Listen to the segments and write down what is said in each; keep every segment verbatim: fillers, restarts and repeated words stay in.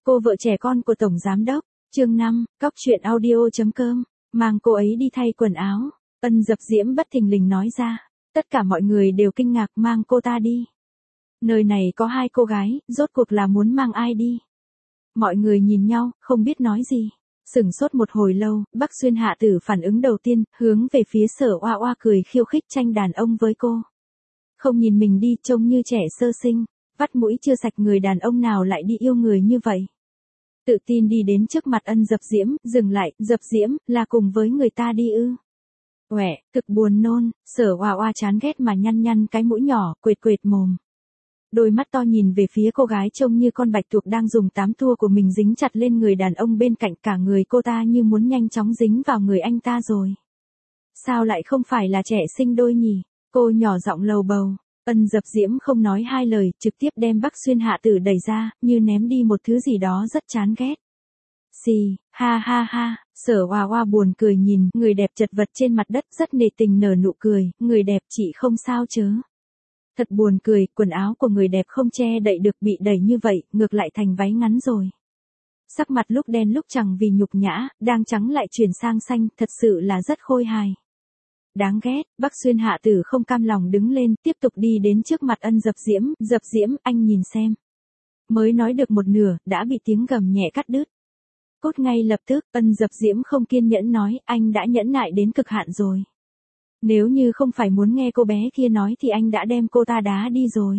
Cô vợ trẻ con của Tổng Giám Đốc. Chương năm, cóc truyện audio.com, mang cô ấy đi thay quần áo. Ân Dập Diễm bất thình lình nói ra. Tất cả mọi người đều kinh ngạc, mang cô ta đi. Nơi này có hai cô gái, rốt cuộc là muốn mang ai đi? Mọi người nhìn nhau, không biết nói gì. Sửng sốt một hồi lâu, Bắc Xuyên Hạ Tử phản ứng đầu tiên, hướng về phía Sở Oa Oa cười khiêu khích tranh đàn ông với cô. Không nhìn mình đi, trông như trẻ sơ sinh, vắt mũi chưa sạch, người đàn ông nào lại đi yêu người như vậy. Tự tin đi đến trước mặt Ân Dập Diễm, dừng lại, Dập Diễm, là cùng với người ta đi ư? Uể, thực buồn nôn. Sở Oa Oa chán ghét mà nhăn nhăn cái mũi nhỏ, quệt quệt mồm. Đôi mắt to nhìn về phía cô gái trông như con bạch tuộc đang dùng tám tua của mình dính chặt lên người đàn ông bên cạnh, cả người cô ta như muốn nhanh chóng dính vào người anh ta rồi. Sao lại không phải là trẻ sinh đôi nhỉ? Cô nhỏ giọng lầu bầu. Ân Dập Diễm không nói hai lời, trực tiếp đem Bắc Xuyên Hạ Tử đẩy ra, như ném đi một thứ gì đó rất chán ghét. Xì, ha ha ha, Sở Oa Oa buồn cười nhìn người đẹp chật vật trên mặt đất, rất nề tình nở nụ cười, người đẹp chị không sao chớ. Thật buồn cười, quần áo của người đẹp không che đậy được, bị đẩy như vậy, ngược lại thành váy ngắn rồi. Sắc mặt lúc đen lúc trắng vì nhục nhã, đang trắng lại chuyển sang xanh, thật sự là rất khôi hài. Đáng ghét. Bắc Xuyên Hạ Tử không cam lòng đứng lên, tiếp tục đi đến trước mặt Ân Dập Diễm. Dập Diễm, anh nhìn xem. Mới nói được một nửa, đã bị tiếng gầm nhẹ cắt đứt. Cốt ngay lập tức, Ân Dập Diễm không kiên nhẫn nói, anh đã nhẫn nại đến cực hạn rồi. Nếu như không phải muốn nghe cô bé kia nói thì anh đã đem cô ta đá đi rồi.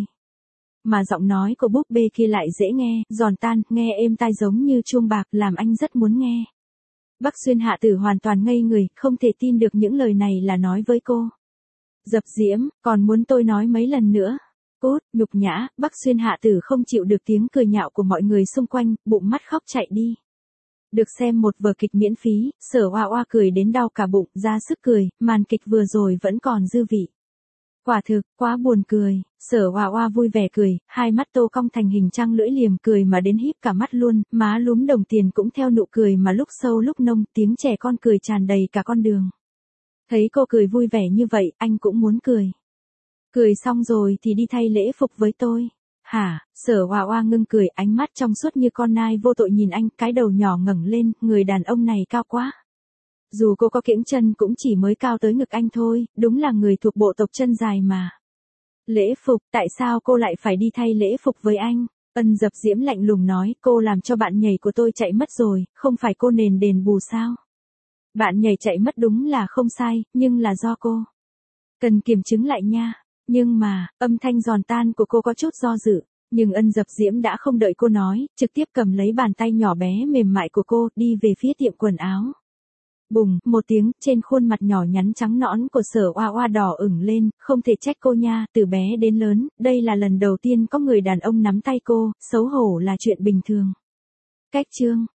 Mà giọng nói của búp bê kia lại dễ nghe, giòn tan, nghe êm tai giống như chuông bạc, làm anh rất muốn nghe. Bắc Xuyên Hạ Tử hoàn toàn ngây người, không thể tin được những lời này là nói với cô. Dập Diễm, còn muốn tôi nói mấy lần nữa? Cút, nhục nhã. Bắc Xuyên Hạ Tử không chịu được tiếng cười nhạo của mọi người xung quanh, bụng mắt khóc chạy đi. Được xem một vở kịch miễn phí, Sở Oa Oa cười đến đau cả bụng, ra sức cười, màn kịch vừa rồi vẫn còn dư vị. Quả thực, quá buồn cười. Sở Oa Oa vui vẻ cười, hai mắt tô cong thành hình trăng lưỡi liềm, cười mà đến híp cả mắt luôn, má lúm đồng tiền cũng theo nụ cười mà lúc sâu lúc nông, tiếng trẻ con cười tràn đầy cả con đường. Thấy cô cười vui vẻ như vậy, anh cũng muốn cười. Cười xong rồi thì đi thay lễ phục với tôi. Hả? Sở Oa Oa ngưng cười, ánh mắt trong suốt như con nai vô tội nhìn anh, cái đầu nhỏ ngẩng lên, người đàn ông này cao quá. Dù cô có kiễng chân cũng chỉ mới cao tới ngực anh thôi, đúng là người thuộc bộ tộc chân dài mà. Lễ phục, tại sao cô lại phải đi thay lễ phục với anh? Ân Dập Diễm lạnh lùng nói, cô làm cho bạn nhảy của tôi chạy mất rồi, không phải cô nền đền bù sao? Bạn nhảy chạy mất đúng là không sai, nhưng là do cô. Cần kiểm chứng lại nha. Nhưng mà, âm thanh giòn tan của cô có chút do dự, nhưng Ân Dập Diễm đã không đợi cô nói, trực tiếp cầm lấy bàn tay nhỏ bé mềm mại của cô, đi về phía tiệm quần áo. Bùng, một tiếng, trên khuôn mặt nhỏ nhắn trắng nõn của Sở Oa Oa đỏ ửng lên, không thể trách cô nha, từ bé đến lớn, đây là lần đầu tiên có người đàn ông nắm tay cô, xấu hổ là chuyện bình thường. Cách chương